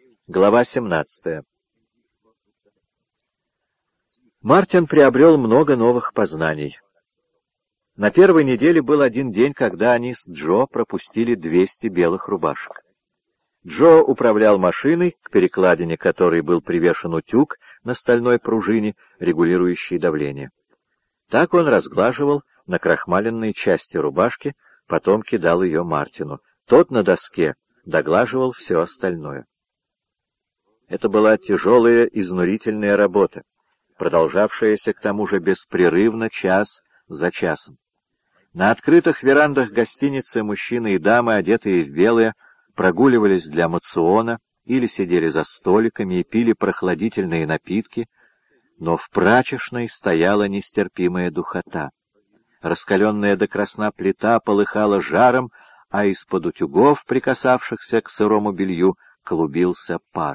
Глава 17. Мартин приобрел много новых познаний. На первой неделе был один день, когда они с Джо пропустили 200 белых рубашек. Джо управлял машиной, к перекладине которой был привешен утюг на стальной пружине, регулирующей давление. Так он разглаживал накрахмаленные части рубашки, потом кидал ее Мартину. Тот на доске доглаживал все остальное. Это была тяжелая, изнурительная работа, продолжавшаяся к тому же беспрерывно час за часом. На открытых верандах гостиницы мужчины и дамы, одетые в белое, прогуливались для моциона или сидели за столиками и пили прохладительные напитки, но в прачечной стояла нестерпимая духота. Раскаленная до красна плита полыхала жаром, а из-под утюгов, прикасавшихся к сырому белью, клубился пар.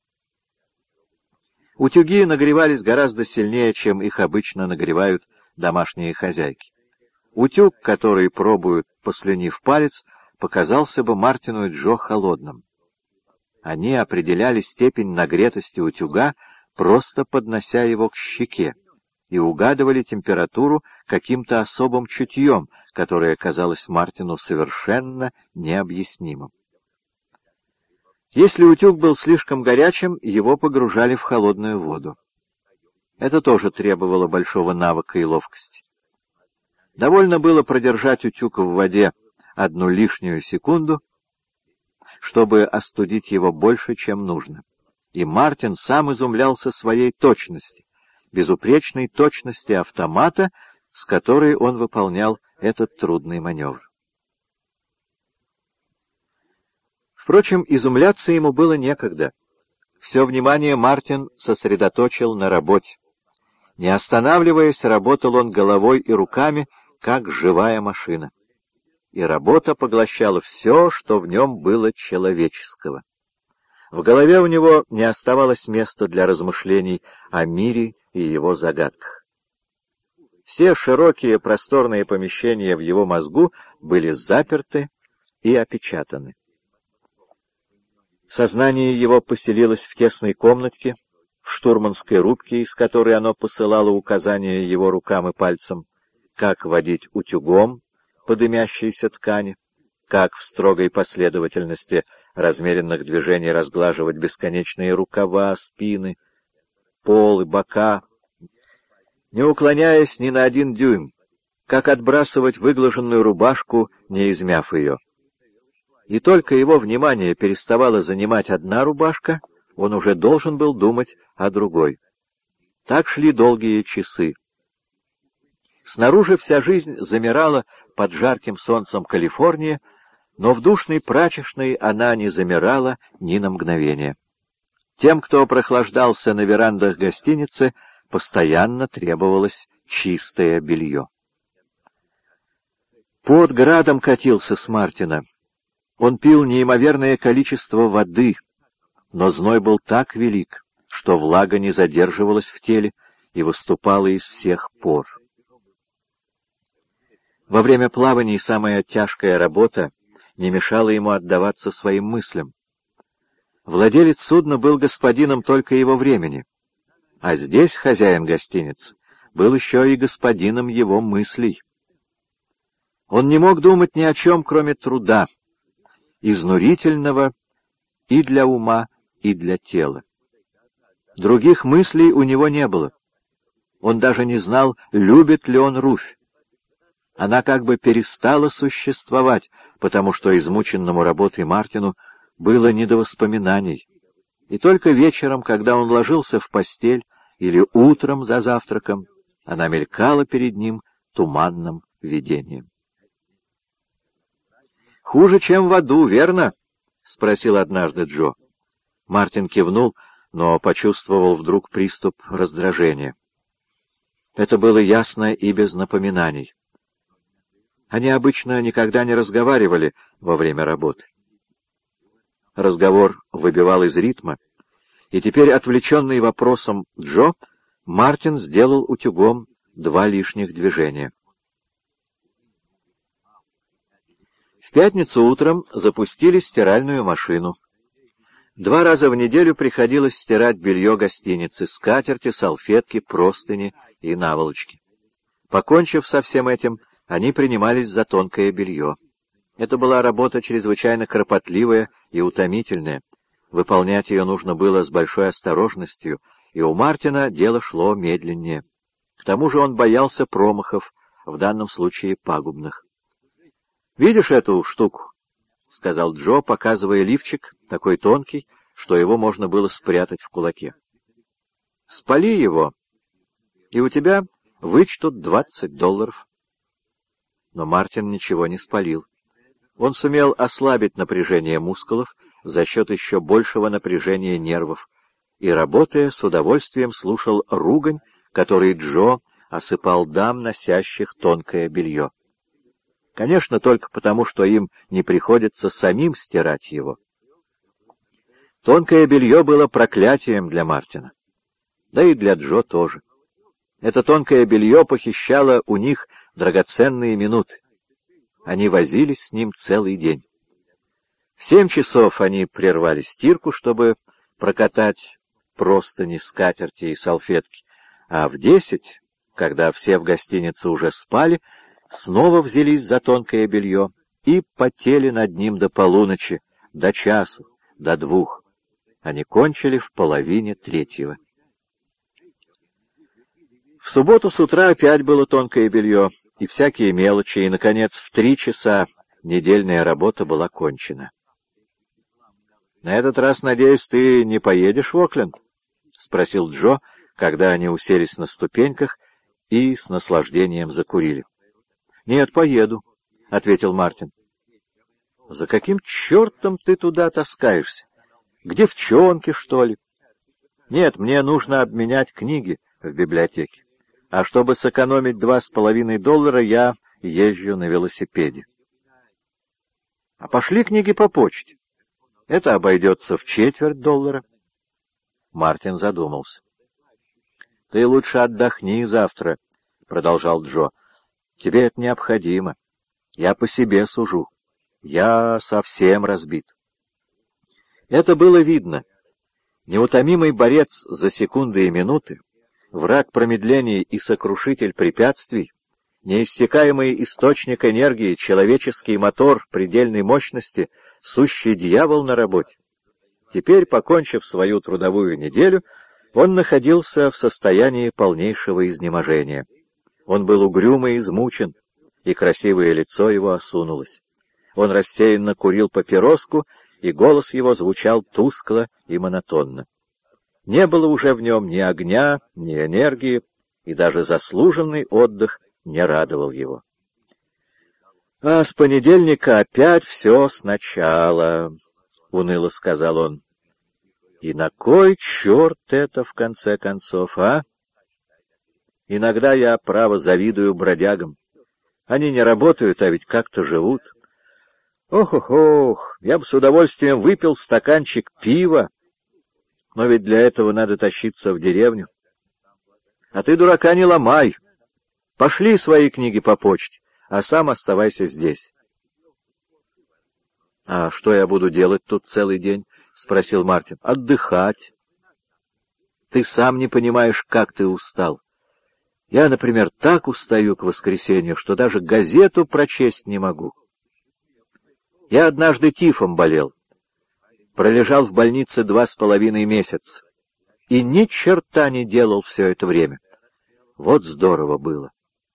Утюги нагревались гораздо сильнее, чем их обычно нагревают домашние хозяйки. Утюг, который пробуют, послюнив палец, показался бы Мартину и Джо холодным. Они определяли степень нагретости утюга, просто поднося его к щеке, и угадывали температуру каким-то особым чутьем, которое казалось Мартину совершенно необъяснимым. Если утюг был слишком горячим, его погружали в холодную воду. Это тоже требовало большого навыка и ловкости. Довольно было продержать утюг в воде 1 лишнюю секунду, чтобы остудить его больше, чем нужно. И Мартин сам изумлялся своей точности, безупречной точности автомата, с которой он выполнял этот трудный маневр. Впрочем, изумляться ему было некогда. Все внимание Мартин сосредоточил на работе. Не останавливаясь, работал он головой и руками, как живая машина. И работа поглощала все, что в нем было человеческого. В голове у него не оставалось места для размышлений о мире и его загадках. Все широкие просторные помещения в его мозгу были заперты и опечатаны. Сознание его поселилось в тесной комнатке, в штурманской рубке, из которой оно посылало указания его рукам и пальцам, как водить утюгом по дымящейся ткани, как в строгой последовательности размеренных движений разглаживать бесконечные рукава, спины, пол и бока, не уклоняясь ни на 1 дюйм, как отбрасывать выглаженную рубашку, не измяв ее. И только его внимание переставало занимать одна рубашка, он уже должен был думать о другой. Так шли долгие часы. Снаружи вся жизнь замирала под жарким солнцем Калифорнии, но в душной прачечной она не замирала ни на мгновение. Тем, кто прохлаждался на верандах гостиницы, постоянно требовалось чистое белье. Пот градом катился с Мартина. Он пил неимоверное количество воды, но зной был так велик, что влага не задерживалась в теле и выступала из всех пор. Во время плаваний самая тяжкая работа не мешала ему отдаваться своим мыслям. Владелец судна был господином только его времени, а здесь хозяин гостиницы был еще и господином его мыслей. Он не мог думать ни о чем, кроме труда, изнурительного и для ума, и для тела. Других мыслей у него не было. Он даже не знал, любит ли он Руфь. Она как бы перестала существовать, потому что измученному работой Мартину было не до воспоминаний. И только вечером, когда он ложился в постель, или утром за завтраком, она мелькала перед ним туманным видением. «Хуже, чем в аду, верно?» — спросил однажды Джо. Мартин кивнул, но почувствовал вдруг приступ раздражения. Это было ясно и без напоминаний. Они обычно никогда не разговаривали во время работы. Разговор выбивал из ритма, и теперь, отвлеченный вопросом Джо, Мартин сделал утюгом 2 лишних движения. В пятницу утром запустили стиральную машину. 2 раза в неделю приходилось стирать белье гостиницы, скатерти, салфетки, простыни и наволочки. Покончив со всем этим, они принимались за тонкое белье. Это была работа чрезвычайно кропотливая и утомительная. Выполнять ее нужно было с большой осторожностью, и у Мартина дело шло медленнее. К тому же он боялся промахов, в данном случае пагубных. «Видишь эту штуку?» — сказал Джо, показывая лифчик, такой тонкий, что его можно было спрятать в кулаке. «Спали его, и у тебя вычтут $20. Но Мартин ничего не спалил. Он сумел ослабить напряжение мускулов за счет еще большего напряжения нервов и, работая, с удовольствием слушал ругань, которой Джо осыпал дам, носящих тонкое белье. Конечно, только потому, что им не приходится самим стирать его. Тонкое белье было проклятием для Мартина. Да и для Джо тоже. Это тонкое белье похищало у них драгоценные минуты. Они возились с ним целый день. В 7 часов они прервали стирку, чтобы прокатать простыни, скатерти и салфетки, а в 10, когда все в гостинице уже спали, снова взялись за тонкое белье и потели над ним до полуночи, до часу, до 2. Они кончили в 2:30. В субботу с утра опять было тонкое белье и всякие мелочи, и, наконец, в 3 часа недельная работа была кончена. — На этот раз, надеюсь, ты не поедешь в Окленд? — спросил Джо, когда они уселись на ступеньках и с наслаждением закурили. — Нет, поеду, — ответил Мартин. — За каким чертом ты туда таскаешься? К девчонке, что ли? — Нет, мне нужно обменять книги в библиотеке. А чтобы сэкономить $2,5, я езжу на велосипеде. — А пошли книги по почте. Это обойдется в $0,25. Мартин задумался. — Ты лучше отдохни завтра, — продолжал Джо. — Тебе это необходимо. Я по себе сужу. Я совсем разбит. Это было видно. Неутомимый борец за секунды и минуты, враг промедлений и сокрушитель препятствий, неиссякаемый источник энергии, человеческий мотор предельной мощности, сущий дьявол на работе. Теперь, покончив свою трудовую неделю, он находился в состоянии полнейшего изнеможения. Он был угрюм и измучен, и красивое лицо его осунулось. Он рассеянно курил папироску, и голос его звучал тускло и монотонно. Не было уже в нем ни огня, ни энергии, и даже заслуженный отдых не радовал его. — А с понедельника опять все сначала, — уныло сказал он. — И на кой черт это, в конце концов, а? Иногда я, право, завидую бродягам. Они не работают, а ведь как-то живут. Ох-ох-ох, я бы с удовольствием выпил стаканчик пива, но ведь для этого надо тащиться в деревню. А ты, дурака, не ломай. Пошли свои книги по почте, а сам оставайся здесь. — А что я буду делать тут целый день? — спросил Мартин. — Отдыхать. Ты сам не понимаешь, как ты устал. Я, например, так устаю к воскресенью, что даже газету прочесть не могу. Я однажды тифом болел. Пролежал в больнице 2,5 месяца. И ни черта не делал все это время. Вот здорово было.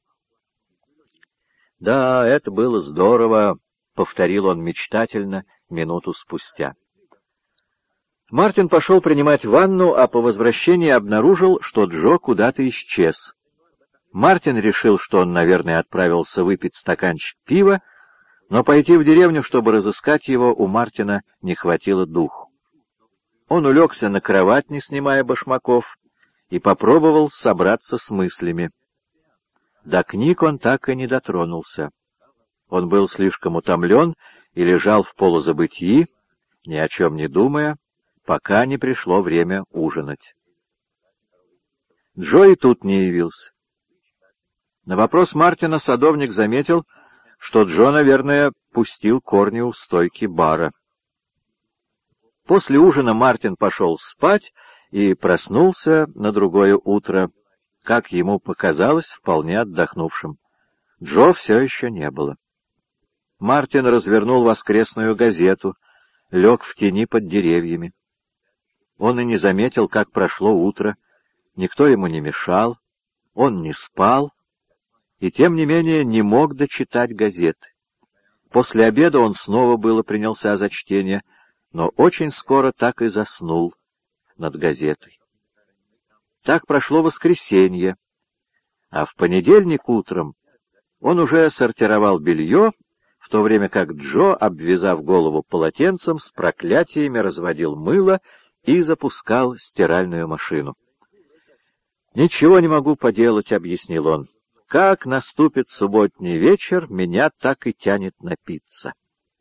— Да, это было здорово, — повторил он мечтательно минуту спустя. Мартин пошел принимать ванну, а по возвращении обнаружил, что Джо куда-то исчез. Мартин решил, что он, наверное, отправился выпить стаканчик пива, но пойти в деревню, чтобы разыскать его, у Мартина не хватило духу. Он улегся на кровать, не снимая башмаков, и попробовал собраться с мыслями. До книг он так и не дотронулся. Он был слишком утомлен и лежал в полузабытии, ни о чем не думая, пока не пришло время ужинать. Джо и тут не явился. На вопрос Мартина садовник заметил, что Джо, наверное, пустил корни у стойки бара. После ужина Мартин пошел спать и проснулся на другое утро, как ему показалось, вполне отдохнувшим. Джо все еще не было. Мартин развернул воскресную газету, лег в тени под деревьями. Он и не заметил, как прошло утро, никто ему не мешал, он не спал, и тем не менее не мог дочитать газеты. После обеда он снова было принялся за чтение, но очень скоро так и заснул над газетой. Так прошло воскресенье, а в понедельник утром он уже сортировал белье, в то время как Джо, обвязав голову полотенцем, с проклятиями разводил мыло и запускал стиральную машину. «Ничего не могу поделать», — объяснил он. «Как наступит субботний вечер, меня так и тянет напиться».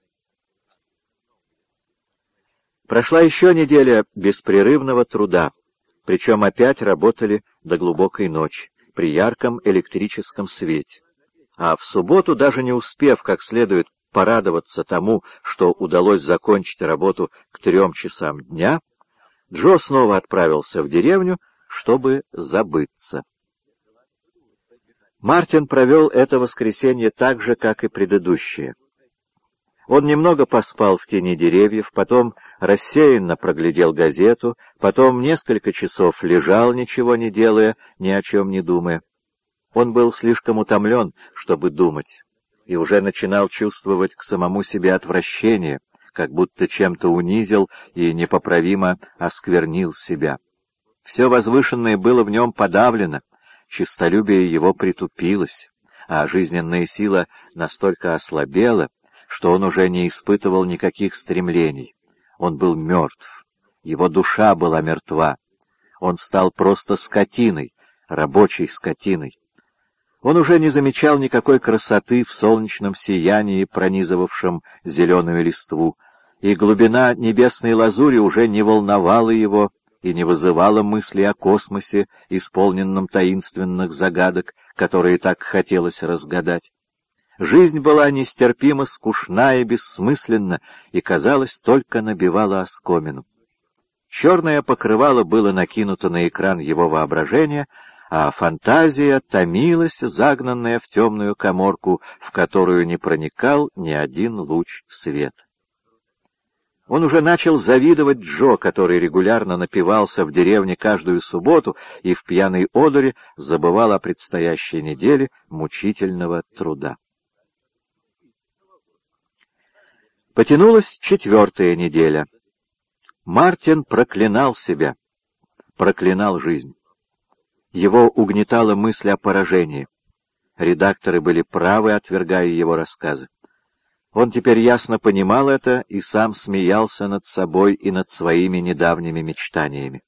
Прошла еще неделя беспрерывного труда, причем опять работали до глубокой ночи, при ярком электрическом свете. А в субботу, даже не успев как следует порадоваться тому, что удалось закончить работу к 3 часам дня, Джо снова отправился в деревню, чтобы забыться. Мартин провел это воскресенье так же, как и предыдущее. Он немного поспал в тени деревьев, потом рассеянно проглядел газету, потом несколько часов лежал, ничего не делая, ни о чем не думая. Он был слишком утомлен, чтобы думать, и уже начинал чувствовать к самому себе отвращение, как будто чем-то унизил и непоправимо осквернил себя. Все возвышенное было в нем подавлено, честолюбие его притупилось, а жизненная сила настолько ослабела, что он уже не испытывал никаких стремлений. Он был мертв, его душа была мертва. Он стал просто скотиной, рабочей скотиной. Он уже не замечал никакой красоты в солнечном сиянии, пронизывавшем зеленую листву, и глубина небесной лазури уже не волновала его и не вызывала мысли о космосе, исполненном таинственных загадок, которые так хотелось разгадать. Жизнь была нестерпимо скучна и бессмысленна, и, казалось, только набивала оскомину. Черное покрывало было накинуто на экран его воображения, а фантазия томилась, загнанная в темную каморку, в которую не проникал ни один луч света. Он уже начал завидовать Джо, который регулярно напивался в деревне каждую субботу и в пьяной одуре забывал о предстоящей неделе мучительного труда. Потянулась 4-я неделя. Мартин проклинал себя, проклинал жизнь. Его угнетала мысль о поражении. Редакторы были правы, отвергая его рассказы. Он теперь ясно понимал это и сам смеялся над собой и над своими недавними мечтаниями.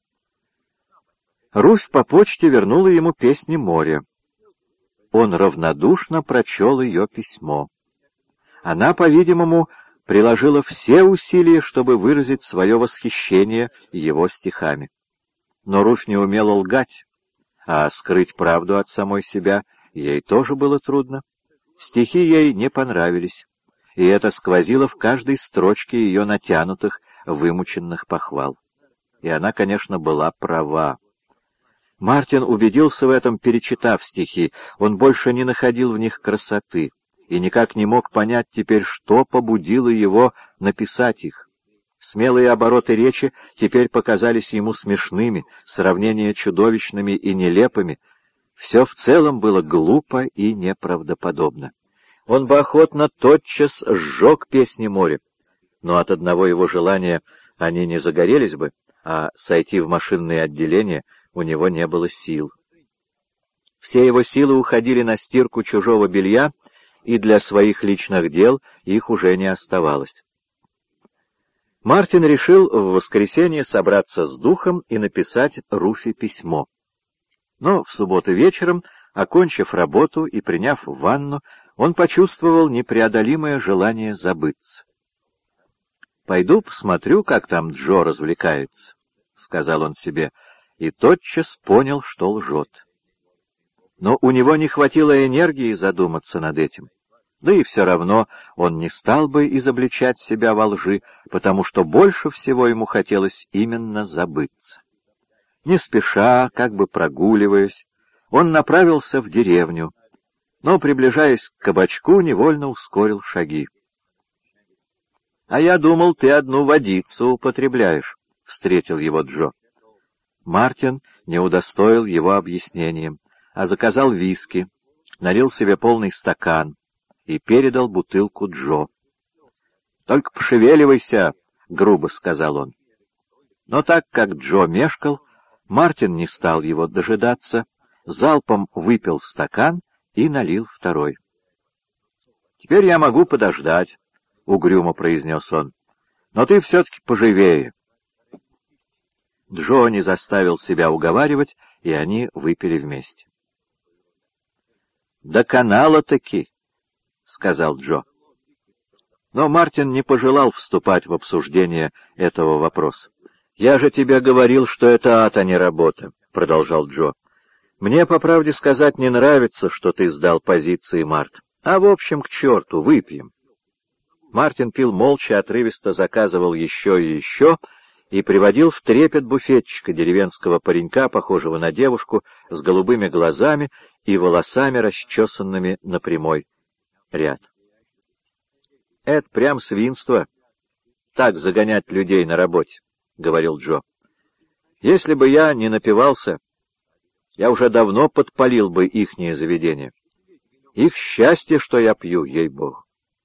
Руфь по почте вернула ему песни моря. Он равнодушно прочел ее письмо. Она, по-видимому, приложила все усилия, чтобы выразить свое восхищение его стихами. Но Руфь не умела лгать, а скрыть правду от самой себя ей тоже было трудно. Стихи ей не понравились, и это сквозило в каждой строчке ее натянутых, вымученных похвал. И она, конечно, была права. Мартин убедился в этом, перечитав стихи. Он больше не находил в них красоты и никак не мог понять теперь, что побудило его написать их. Смелые обороты речи теперь показались ему смешными, сравнения чудовищными и нелепыми. Все в целом было глупо и неправдоподобно. Он бы охотно тотчас сжег песни моря, но от одного его желания они не загорелись бы, а сойти в машинное отделение у него не было сил. Все его силы уходили на стирку чужого белья, и для своих личных дел их уже не оставалось. Мартин решил в воскресенье собраться с духом и написать Руфи письмо. Но в субботу вечером, окончив работу и приняв ванну, он почувствовал непреодолимое желание забыться. «Пойду посмотрю, как там Джо развлекается», — сказал он себе, и тотчас понял, что лжет. Но у него не хватило энергии задуматься над этим. Да и все равно он не стал бы изобличать себя во лжи, потому что больше всего ему хотелось именно забыться. Не спеша, как бы прогуливаясь, он направился в деревню, но, приближаясь к кабачку, невольно ускорил шаги. — А я думал, ты одну водицу употребляешь, — встретил его Джо. Мартин не удостоил его объяснением, а заказал виски, налил себе полный стакан и передал бутылку Джо. — Только пошевеливайся, — грубо сказал он. Но так как Джо мешкал, Мартин не стал его дожидаться, залпом выпил стакан и налил второй. — Теперь я могу подождать, — угрюмо произнес он. — Но ты все-таки поживее. Джо не заставил себя уговаривать, и они выпили вместе. — До канала-таки, — сказал Джо. Но Мартин не пожелал вступать в обсуждение этого вопроса. — Я же тебе говорил, что это ад, а не работа, — продолжал Джо. — Мне, по правде сказать, не нравится, что ты сдал позиции, Март. А в общем, к черту, выпьем. Мартин пил молча, отрывисто заказывал еще и еще и приводил в трепет буфетчика, деревенского паренька, похожего на девушку, с голубыми глазами и волосами, расчесанными на прямой ряд. — Это прям свинство, так загонять людей на работе, — говорил Джо. — Если бы я не напивался, я уже давно подпалил бы ихнее заведение. Их счастье, что я пью, ей-богу.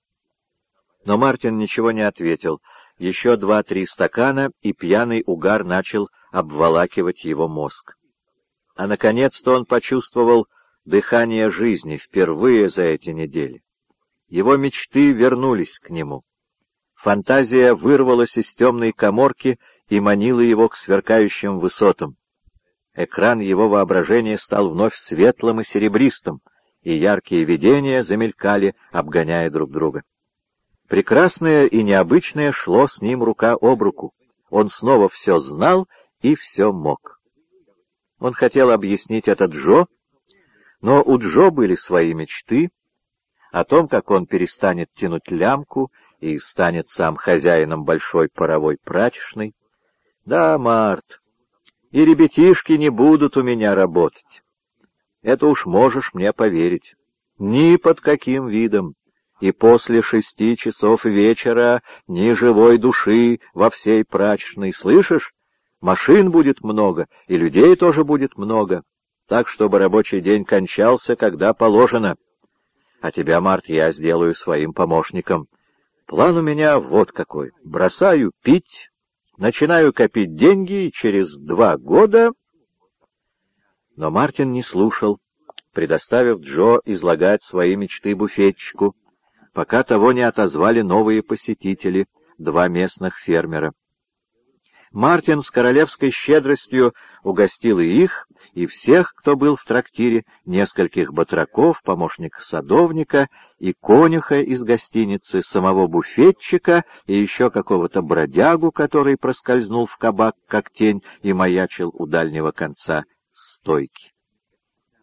Но Мартин ничего не ответил. Еще 2-3 стакана, и пьяный угар начал обволакивать его мозг. А наконец-то он почувствовал дыхание жизни впервые за эти недели. Его мечты вернулись к нему. Фантазия вырвалась из темной каморки и манила его к сверкающим высотам. Экран его воображения стал вновь светлым и серебристым, и яркие видения замелькали, обгоняя друг друга. Прекрасное и необычное шло с ним рука об руку. Он снова все знал и все мог. Он хотел объяснить это Джо, но у Джо были свои мечты о том, как он перестанет тянуть лямку и станет сам хозяином большой паровой прачечной. Да, Март, и ребятишки не будут у меня работать. Это уж можешь мне поверить. Ни под каким видом. И после 6 часов вечера ни живой души во всей прачечной. Слышишь? Машин будет много, и людей тоже будет много. Так, чтобы рабочий день кончался, когда положено. А тебя, Март, я сделаю своим помощником. План у меня вот какой. Бросаю пить, начинаю копить деньги, и через 2 года... Но Мартин не слушал, предоставив Джо излагать свои мечты буфетчику, пока того не отозвали новые посетители, 2 местных фермера. Мартин с королевской щедростью угостил и их, и всех, кто был в трактире, нескольких батраков, помощника садовника и конюха из гостиницы, самого буфетчика и еще какого-то бродягу, который проскользнул в кабак как тень и маячил у дальнего конца стойки.